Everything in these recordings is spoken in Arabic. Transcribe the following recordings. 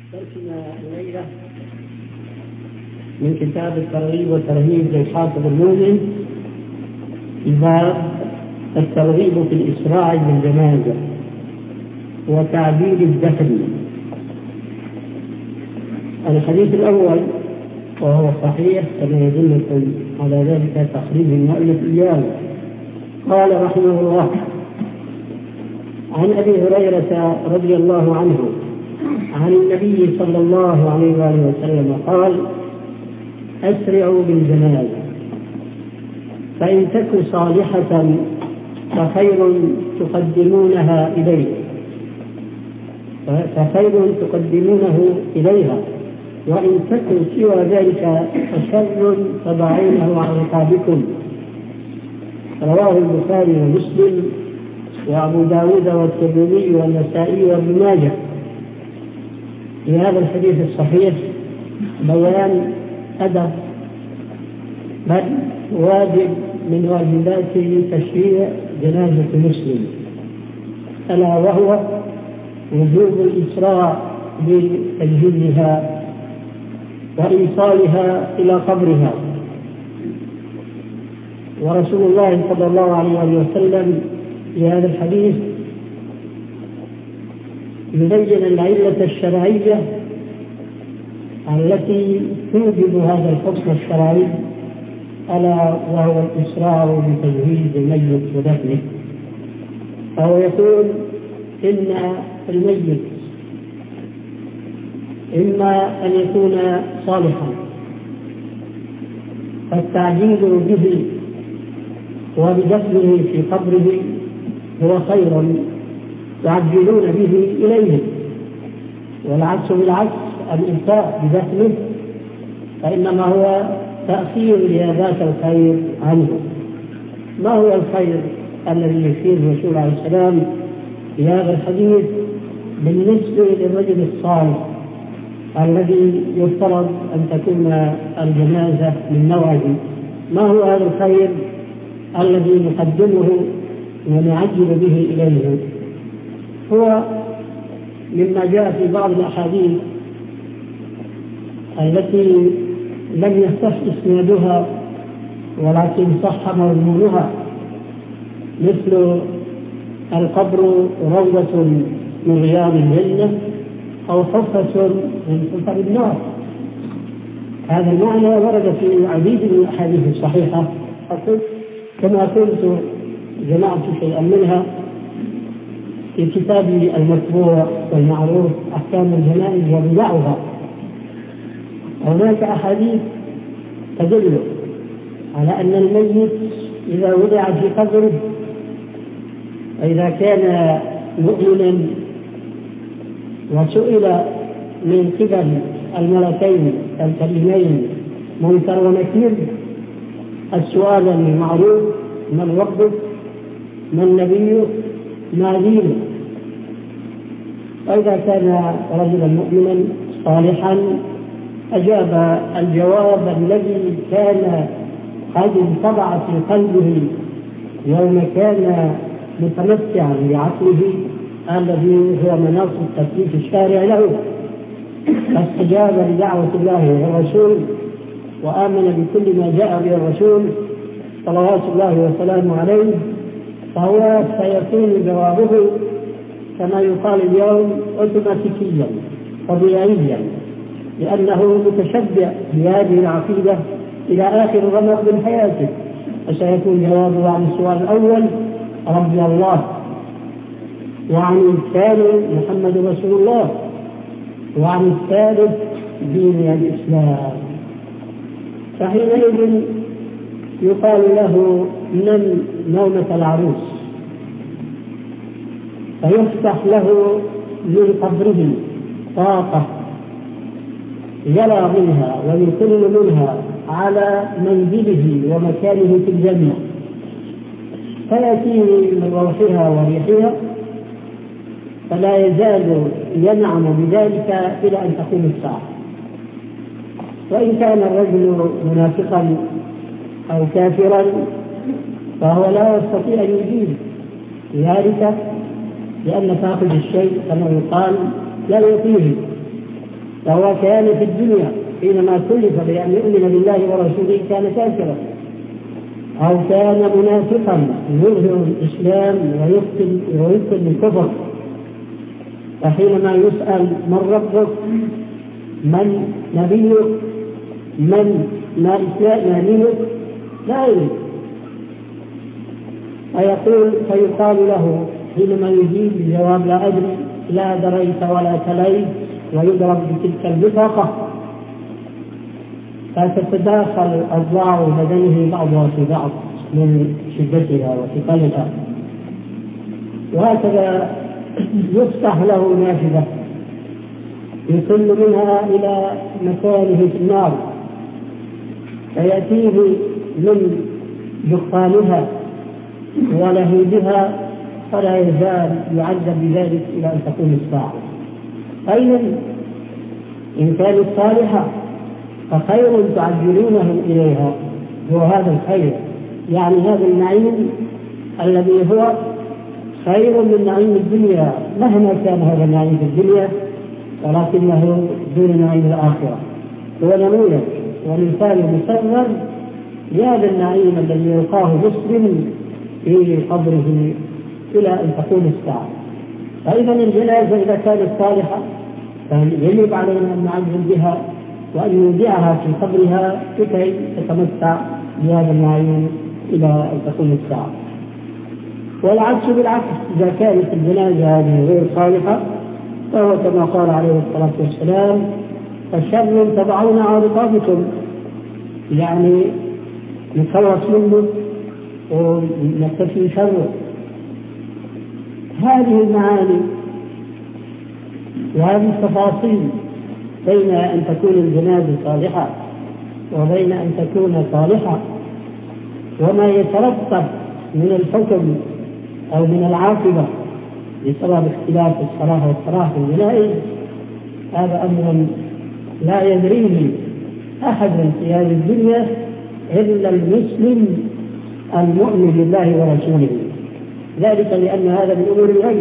درسنا الليلة من كتاب الترغيب والترهيب للحافظ المؤمن في باب الترغيب في الإسراع بالجنازة وتعديل الدفن. الحديث الأول وهو صحيح كما يدلكم على ذلك تخريج المؤلف إياه. قال رحمه الله: عن أبي هريرة رضي الله عنه عن النبي صلى الله عليه وآله وسلم قال: أسرعوا بالجنازة فإن تك صالحة فخير تقدمونه إليها، وإن تكن سوى ذلك فشر تضعونه عن رقابكم. رواه البخاري ومسلم وأبو داود والترمذي والنسائي وابن ماجه. في هذا الحديث الصحيح بيان أدب بل واجب من واجبات تشريع جنازة مسلم، ألا وهو وجوب الإسراع بتجهيزها وإيصالها إلى قبرها. ورسول الله صلى الله عليه وسلم في هذا الحديث يبين العلة الشرعية التي توجب هذا الحكم الشرعي، ألا وهو الإسراع بتجهيز الميت ودفنه. فهو يقول إن الميت إما أن يكون صالحا فالتعجيل به وبدفنه في قبره هو خير تعجلون به إليه، والعكس بالعكس الإبطاء بدفنه فإنما هو تأخير لذات الخير عنه. ما هو الخير الذي يشير الرسول عليه السلام في هذا الحديث بالنسبة للرجل الصالح الذي يفترض أن تكون الجنازة من نوعه؟ ما هو هذا الخير الذي نقدمه ونعجل به إليه؟ هو مما جاء في بعض الأحاديث التي لم يصح إسنادها ولكن صح مضمونها، مثل القبر روضة من رياض الجنة أو حفرة من حفر النار. هذا المعنى ورد في عديد من الأحاديث الصحيحة، كما كنت جمعت شيئا منها في كتابي المطبوع والمعروف أحكام الجنائز وبدعها. هناك أحاديث تدل على أن الميت إذا وضع في قبره وإذا كان مؤمنا وسئل من قبل الملكين الكريمين منكر ونكير السؤال المعروف: من ربك؟ من نبيك؟ ما دينك؟ وإذا كان رجلا مؤمنا صالحا أجاب الجواب الذي كان قد انطبع في قلبه يوم كان متمتعا بعقله الذي هو مناط التكليف الشارع له، فاستجاب لدعوة الله والرسول وآمن بكل ما جاء به الرسول صلوات الله وسلامه عليه، فهو سيكون جوابه كما يقال اليوم أوتوماتيكيا طبيعيا، لأنه متشبع بهذه العقيدة إلى آخر رمق من حياته، فسيكون جوابه عن السؤال الأول: ربي الله، وعن الثاني محمد رسول الله، وعن الثالث دين الإسلام. فحينئذ يقال له: نم نومة العروس، فيفتح له من قبره طاقة يرى منها ويطل منها على منزله ومكانه في الجنة، فيأتيه من روحها وريحها، فلا يزال ينعم بذلك إلى أن تقوم الساعة. وإن كان الرجل منافقا أو كافرا فهو لا يستطيع أن يجيب ذلك، لأن فاقد الشيء كما يقال لا يعطيه. فهو كان في الدنيا حينما كلف بأن يؤمن بالله ورسوله كان كافرا، أو كان منافقا يظهر الإسلام ويبطل الكفر. فحينما يسأل من ربك، من نبيك، ما دينك، لا يدري. فيقال له حينما يجيب بجواب لا أدري، لا دريت ولا تليت، ويضرب بتلك البطاقة، فتتداخل أضلاع بدنه بعضها في بعض من شدتها وثقلها. وهكذا يفتح له نافذة يصل منها إلى مكانه في النار، فيأتيه من دخانها ولهيبها، فلا يزال يعذب بذلك إلى أن تقوم الساعة. أيضا إن كانت صالحة فخير تعجلونه إليها، هو هذا الخير، يعني هذا النعيم الذي هو خير من نعيم الدنيا مهما كان هذا النعيم في الدنيا، ولكنه دون نعيم الآخرة. هو نموذج ومثال مصغر لهذا النعيم الذي يلقاه مسلم في قبره إلى أن تقوم الساعة. فإذا الجنازة إذا كانت صالحة فيجب علينا أن نعجل بها وأن نودعها في قبرها لكي تتمتع بهذا النعيم إلى أن تقوم الساعة. والعكس بالعكس، إذا كانت الجنازة هذه غير صالحة فهو كما قال عليه الصلاة والسلام: فشر تضعون عارضاتكم، يعني نخلص منه ونكتفي شره. هذه المعاني وهذه التفاصيل بين أن تكون الجنازة صالحة وبين أن تكون صالحة، وما يترتب من الحكم أو من العاقبة بسبب اختلاف الصلاح والصلاح في الجنائز، هذا أمر لا يدريه أحد في هذه الدنيا إلا المسلم المؤمن بالله ورسوله. ذلك لأن هذا من أمور الغيب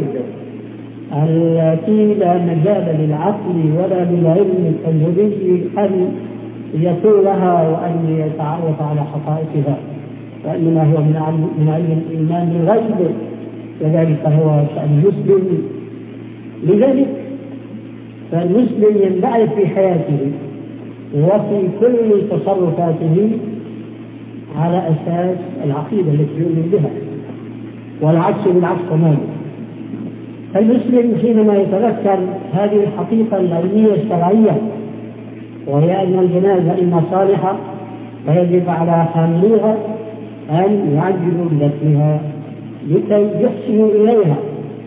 التي لا مجال للعقل ولا للعلم التجريبي أن يطولها وأن يتعرف على حقائقها، وإنما هو من علم الإيمان بالغيب، وذلك هو شأن المسلم. لذلك فالمسلم ينبعث في حياته وفي كل تصرفاته على أساس العقيدة التي يؤمن بها، والعكس بالعكس تماما. المسلم حينما يتذكر هذه الحقيقة العلمية الشرعية، وهي أن الجنازة إما صالحة فيجب على حامليها أن يعجلوا بدفنها لكي يحسنوا إليها،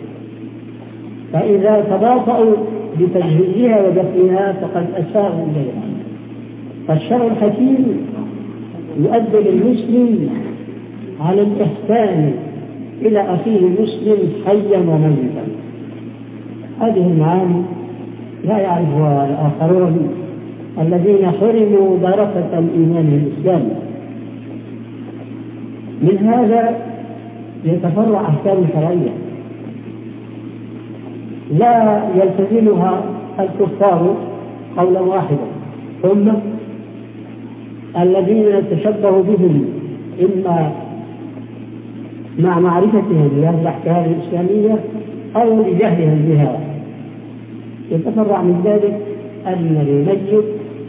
فإذا تباطؤوا بتجهيزها ودفنها فقد أساءوا إليها. فالشرع الحكيم يؤدب المسلم على الإحسان إلى أخيه المسلم حيا وميتا. هذه المعاني لا يعرفها الآخرون الذين حرموا بركة الإيمان الإسلامي. من هذا يتفرع أحكام شرعية لا يلتزمها الكفار قولا واحدا، ثم الذين تشبهوا بهم إما مع معرفتهم بهذه الأحكام الإسلامية أو لجهلهم بها. يتفرع من ذلك أن الميت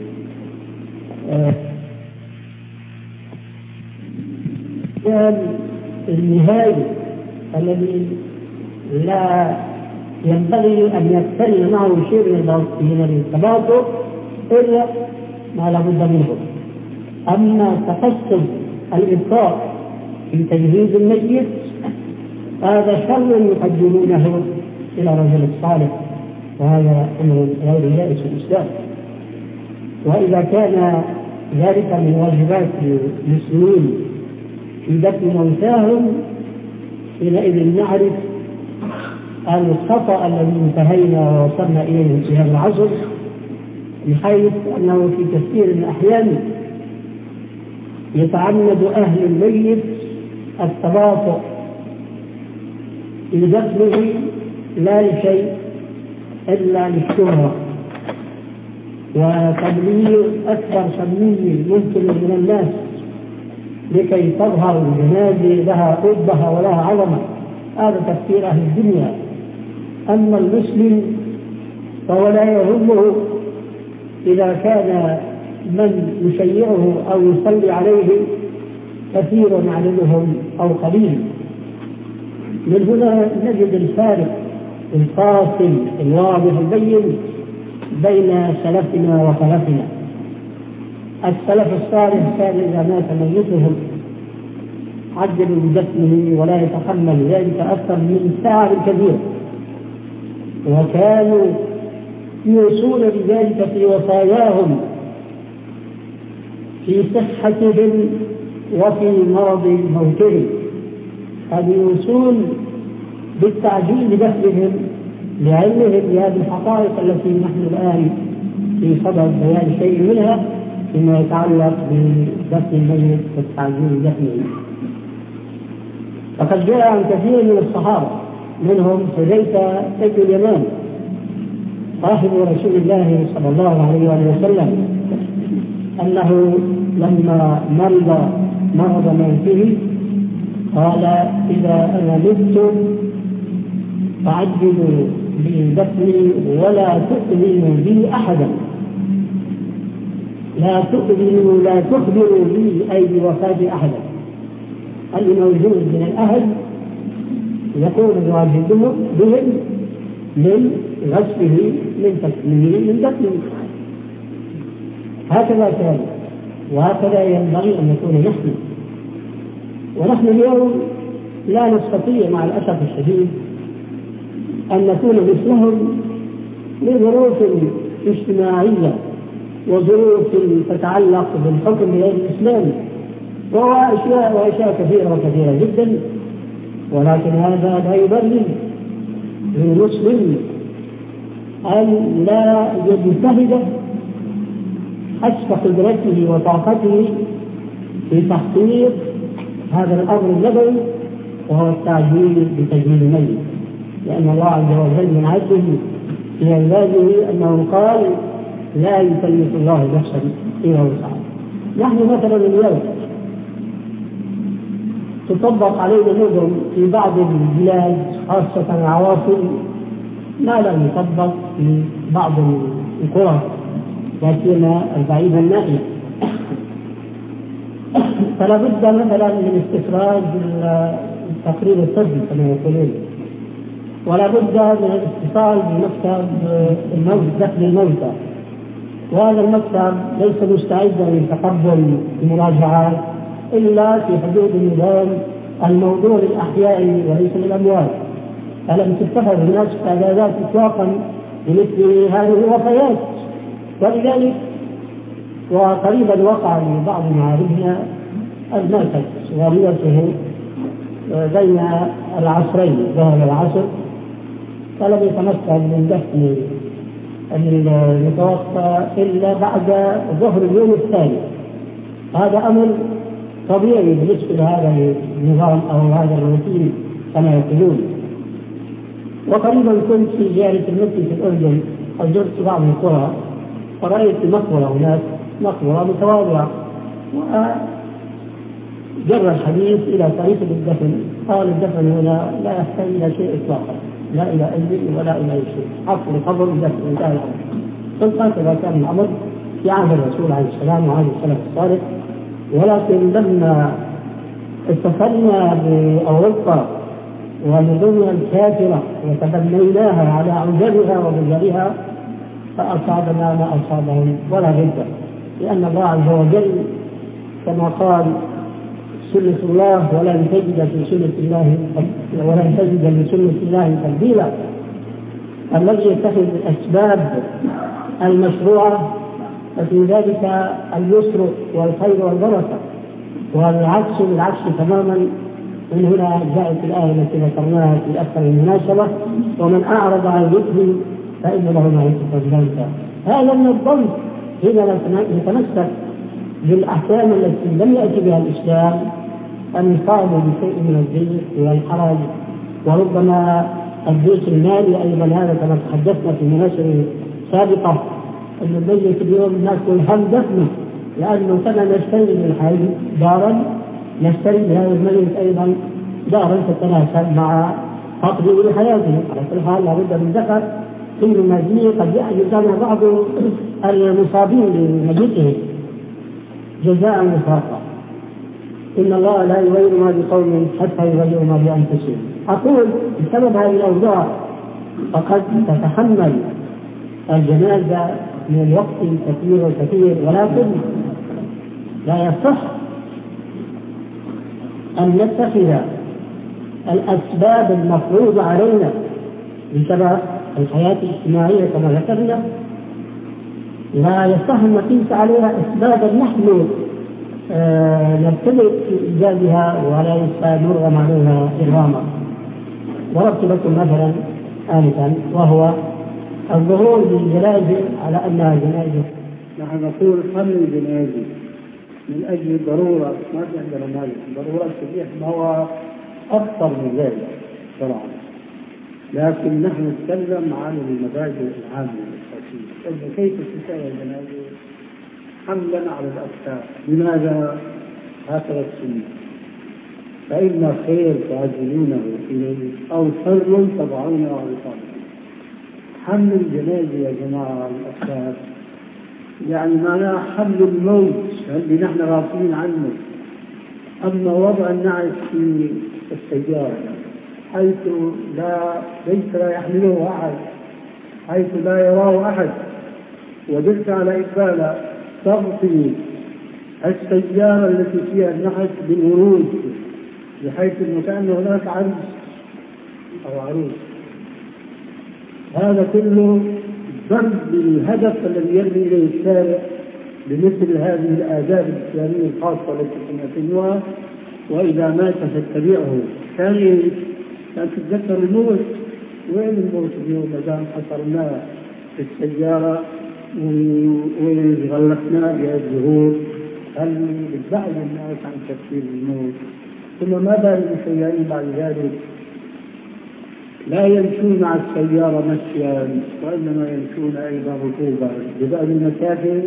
النهائي الذي لا ينبغي أن يقترن معه شيء من التباطؤ إلا ما لا بد منه. أما تقصد الإبقاء في تجهيز الميت هذا شر يقدمونه إلى رجل الصالح، وهذا أمر غير جائز في الإسلام. وإذا كان ذلك من واجبات المسلمين في دفن موتاهم حينئذ نعرف الخطأ الذي انتهينا ووصلنا إليه في هذا العصر، بحيث أنه في كثير من الأحيان يتعمد أهل الميت التباطؤ في دفنه لا لشيء إلا للشهرة، وتبليغ أكثر تبليغ ممكن من الناس لكي تظهر الجنازة لها قربها ولها عظمة. هذا تفكير أهل الدنيا. أما المسلم فهو لا يهمه إذا كان من يشيعه أو يصلي عليه كثير عددهم أو قليل. من هنا نجد الفارق الفاصل الواضح البين بين سلفنا وخلفنا. السلف الصالح كان إذا مات ميتهم عجلوا بدفنه ولا يتحمل ذلك أكثر من ساعة كبيرة، وكانوا يوصون بذلك في وصاياهم في صحتهم وفي مرض موتهم، قد يوصون بالتعجيل بدفنهم لعلمهم بهذه الحقائق التي نحن الآن في صدد بيان شيء منها فيما يتعلق بدفن الميت والتعجيل بدفنه. فقد جاء عن كثير من الصحابة منهم حذيفة بن اليمان صاحب رسول الله صلى الله عليه وسلم أنه لما مرض مرض موته قال: إذا أنا مت فعجلوا بدفني ولا تؤذنوا بي أحدا، لا تؤذنوا لا تخبروا بي أي بوفاة أحدا. اللي موجود من الأهل يقول بواجبهم بهم من غسله من تكميله من دفنه. هكذا كان وهكذا ينبغي أن نكون نحن. ونحن اليوم لا نستطيع مع الأسف الشديد أن نكون مثلهم لظروف اجتماعية وظروف تتعلق بالحكم بغير الإسلام وأشياء كثيرة وكثيرة جدا. ولكن هذا لا يبرر للمسلم أن لا يجتهد حسب قدرته وطاقته في تحقيق هذا الأمر النبوي وهو التعجيل بتجهيز الميت، لأن الله عز وجل من عدله في عباده أنه قال: لا يكلف الله نفسا إلا وسعها. نحن مثلا اليوم تطبق علينا نظم في بعض البلاد خاصة العواصم ما لم يطبق في بعض القرى لكن البعيدة النائية. فلا بد مثلا من استخراج التقرير الطبي كما يقولون، ولا بد من الاتصال بمكتب دفن الموتى، وهذا المكتب ليس مستعدا لتقبل المراجعات إلا في حدود النظام الموضوع للأحياء وليس للأموات. فلم تتخذ هناك استعدادات إطلاقا لمثل هذه الوفيات. ولذلك وقريبا وقع لبعض معارفنا المركز واليته بين العصرين ظهر العصر، فلم يتمكن من دفن المتوفى إلا بعد ظهر اليوم الثاني. هذا أمر طبيعي بالنسبة لهذا النظام أو هذا الروتين كما يقولون. وقريبا كنت في زيارة المسجد في الأردن وزرت بعض القرى فرأيت مقبرة هناك، مقبرة متواضعة، وجر الحديث إلى طريقة الدفن. قال: الدفن هنا لا يحتاج إلى شيء إطلاقا، لا إلى علم ولا إلى أي شيء، حفر قبر الدفن انتهى الأمر. قلت: هكذا كان الأمر في عهد الرسول عليه السلام وعهد السلف الصالح. ولكن لما اتصلنا بأوروبا ونظمنا الكافرة وتبنيناها على عجبها وبذلها فأصابنا ما أصابهم ولا غيره، لأن الله عز وجل كما قال: سنة الله ولن تجد لسنة الله تبديلا. الذي يتخذ الأسباب المشروعة ففي ذلك اليسر والخير والبركة، والعكس بالعكس تماما. من هنا جاءت الآية التي ذكرناها في أكثر من مناسبة: ومن أعرض عن ذكري فإن له معيشة ضنكا. هذا من الضنك حين نتمسك بالأحكام التي لم يأتي بها الإسلام أن يصاب بشيء من الضيق والحرج، وربما الضيق المالي أيضا، هذا كما تحدثنا في مناسبة سابقة أن الميت اليوم الناس كلهم دفنه، لأنه كما نشتري من الحي دارا نشتري بهذا الميت أيضا دارا تتناسب مع تطبيق حياته. على كل حال لابد من ذكر في المدينة قد يأتي بعض المصابين بميتهم جزاء وفاقا. إن الله لا يغير ما بقوم حتى يغيروا ما بأنفسهم. أقول بسبب هذه الأوضاع فقد تتحمل الجنازة من الوقت كثير وكثير، ولكن لا يصح أن نتخذ الأسباب المفروضة علينا بسبب الحياة الاجتماعية كما ذكرنا، لا يصح أن نقيس عليها أسبابا نحن نبتدئ في إيجادها ولا نرغم عليها إرغاما. ضربت لكم مثلا آنفا وهو الظهور بالجنازة على أنها جنازة. نحن نقول حمل الجنازة من أجل ضرورة، ما في عندنا مال ضرورة تبيح ما هو أكثر من ذلك طبعا، لكن نحن نتكلم عن المبادئ العامة الأساسية. أن كيف تساوي الجنازة حملا على الأكثر. لماذا هكذا السنة؟ فإما خير تعجلونه إليه أو شر تضعونه على صالحه. حمل الجنازة يا جماعة الأكثر يعني معناه حمل الموت اللي نحن غافلين عنه. أما وضع النعش في السيارة حيث ليس لا يحمله أحد، حيث لا يراه أحد، ودلت على إقبال تغطي السيارة التي فيها النحش بالورود بحيث أنه كأن هناك عرس أو عروس. هذا كله ضرب للهدف الذي يرمي إليه الشارع بمثل هذه الآداب الإسلامية الخاصة التي سنتبعها. وإذا مات فاتبعه. كان تتذكر الموت. وين الموت اليوم مدام حصرناه في السيارة وغلقناه بهالزهور؟ هل بتبعد الناس عن تفكير الموت؟ ثم ما بال السيارين بعد ذلك لا يمشون مع السيارة مشيا وإنما يمشون أيضا ركوبا. ببعض المسافة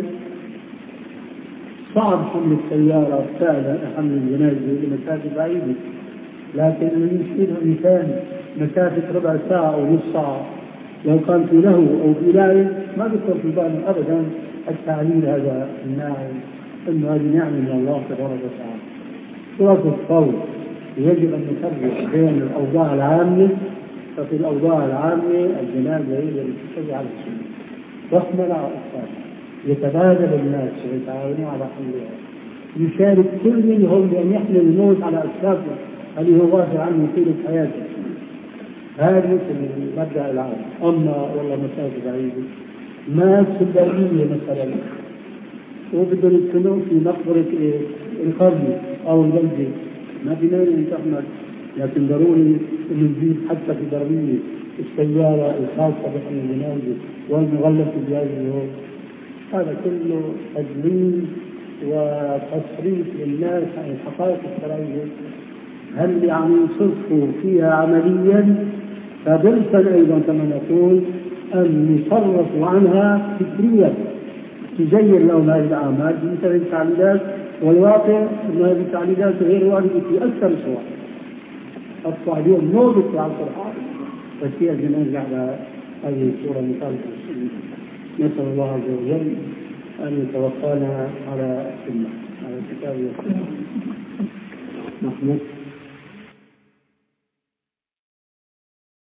صعب حمل السيارة فعلا، حمل الجنازة لمسافة بعيدة، لكن يمكن إنسان مسافة ربع ساعة أو نص ساعة لو كان في له أو في لائم ما بيخطر في باله أبدا التعليل هذا الناعم، إنه هذه نعمة من الله تبارك وتعالى. سورة الصوت يجب أن نفرق بين الأوضاع العامة. ففي الأوضاع العامة الجنازة هي التي تشرع على السنة رحمة على الأطفال، يتبادل الناس ويتعاونون على حلها، يشارك كل منهم بأن يحمل الموت على أكتافه اللي هو غافل عنه طيلة حياته. هذه المبدأ العام. أما والله مسافة بعيدة مات في البرية مثلا وبدهم يدخلوا في مقبرة القرية أو البلدة ما في مانع أن تحمل، لكن ضروري أن نجيب حتى في برية السيارة الخاصة بحمل الجنازة والمغلف بهذه. هذا كله تدليل وتصريف للناس عن الحقائق الشرعية. هل يعني يصرفوا فيها عمليا؟ فبالفعل أيضا كما نقول أن يصرفوا عنها فكريا تزير لهم هذه الأعمال بمثل التعليلات. والواقع أن هذه التعليلات غير واردة في أكثر الصور. أصبح اليوم موجود في العصر الحالي ففيها جنازة على هذه الصورة مثال. نسأل الله عز وجل أن يتوفانا على السنة على الكتاب والسنة. محمود.